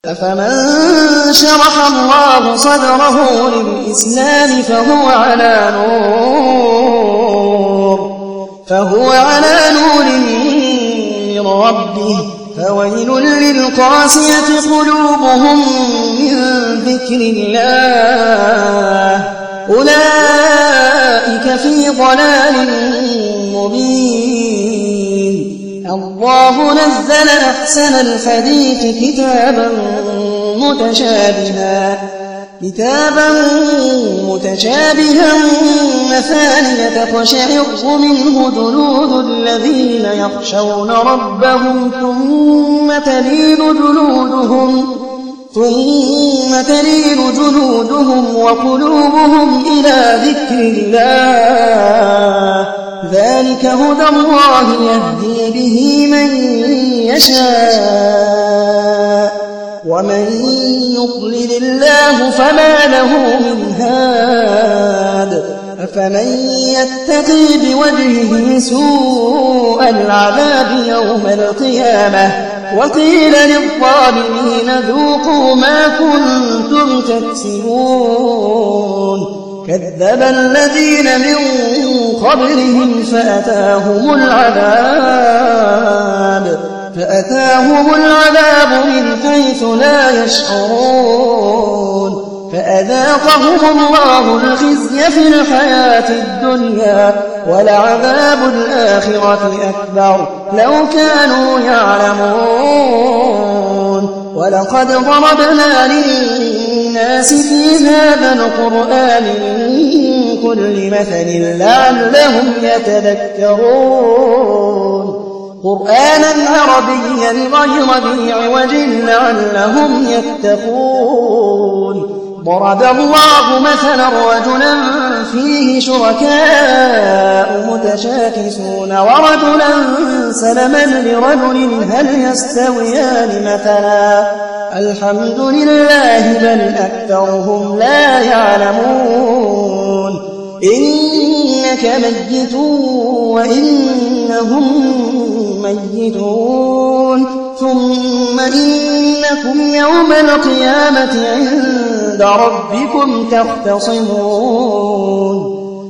أفمن شرح الله صدره للإسلام فهو على نور من ربه فويل للقاسية قلوبهم من ذكر الله أولئك في ضلال مبين. الله نزل أحسن الحديث كتابا متشابها مثانية تقشعر منه جلود الذين يخشون ربهم ثم تلين جلودهم وقلوبهم إلى ذكر الله ذلك هدى الله يهدي به من يشاء ومن يضلل الله فما له من هاد. أفمن يتقي بوجهه سوء العذاب يوم القيامة وقيل للظالمين ذوقوا ما كنتم تكسبون كذب الذين من قبلهم فأتاهم العذاب من حيث لا يشعرون فأذاقهم الله الخزي في الحياة الدنيا ولعذاب الآخرة أكبر لو كانوا يعلمون. ولقد ضربنا للناس في هذا القرآن من كل مثل لعلهم يتذكرون قرآنا عربيا غير ذي عوج لعلهم يتقون. ضرب الله مثلا رجلا فيه شركاء متشاكسون ورجلا سلما لرجل هل يستويان مثلا الحمد لله بل أكثرهم لا يعلمون. إنك ميت وإنهم ميتون ثم إنكم يوم القيامة عند ربكم تختصمون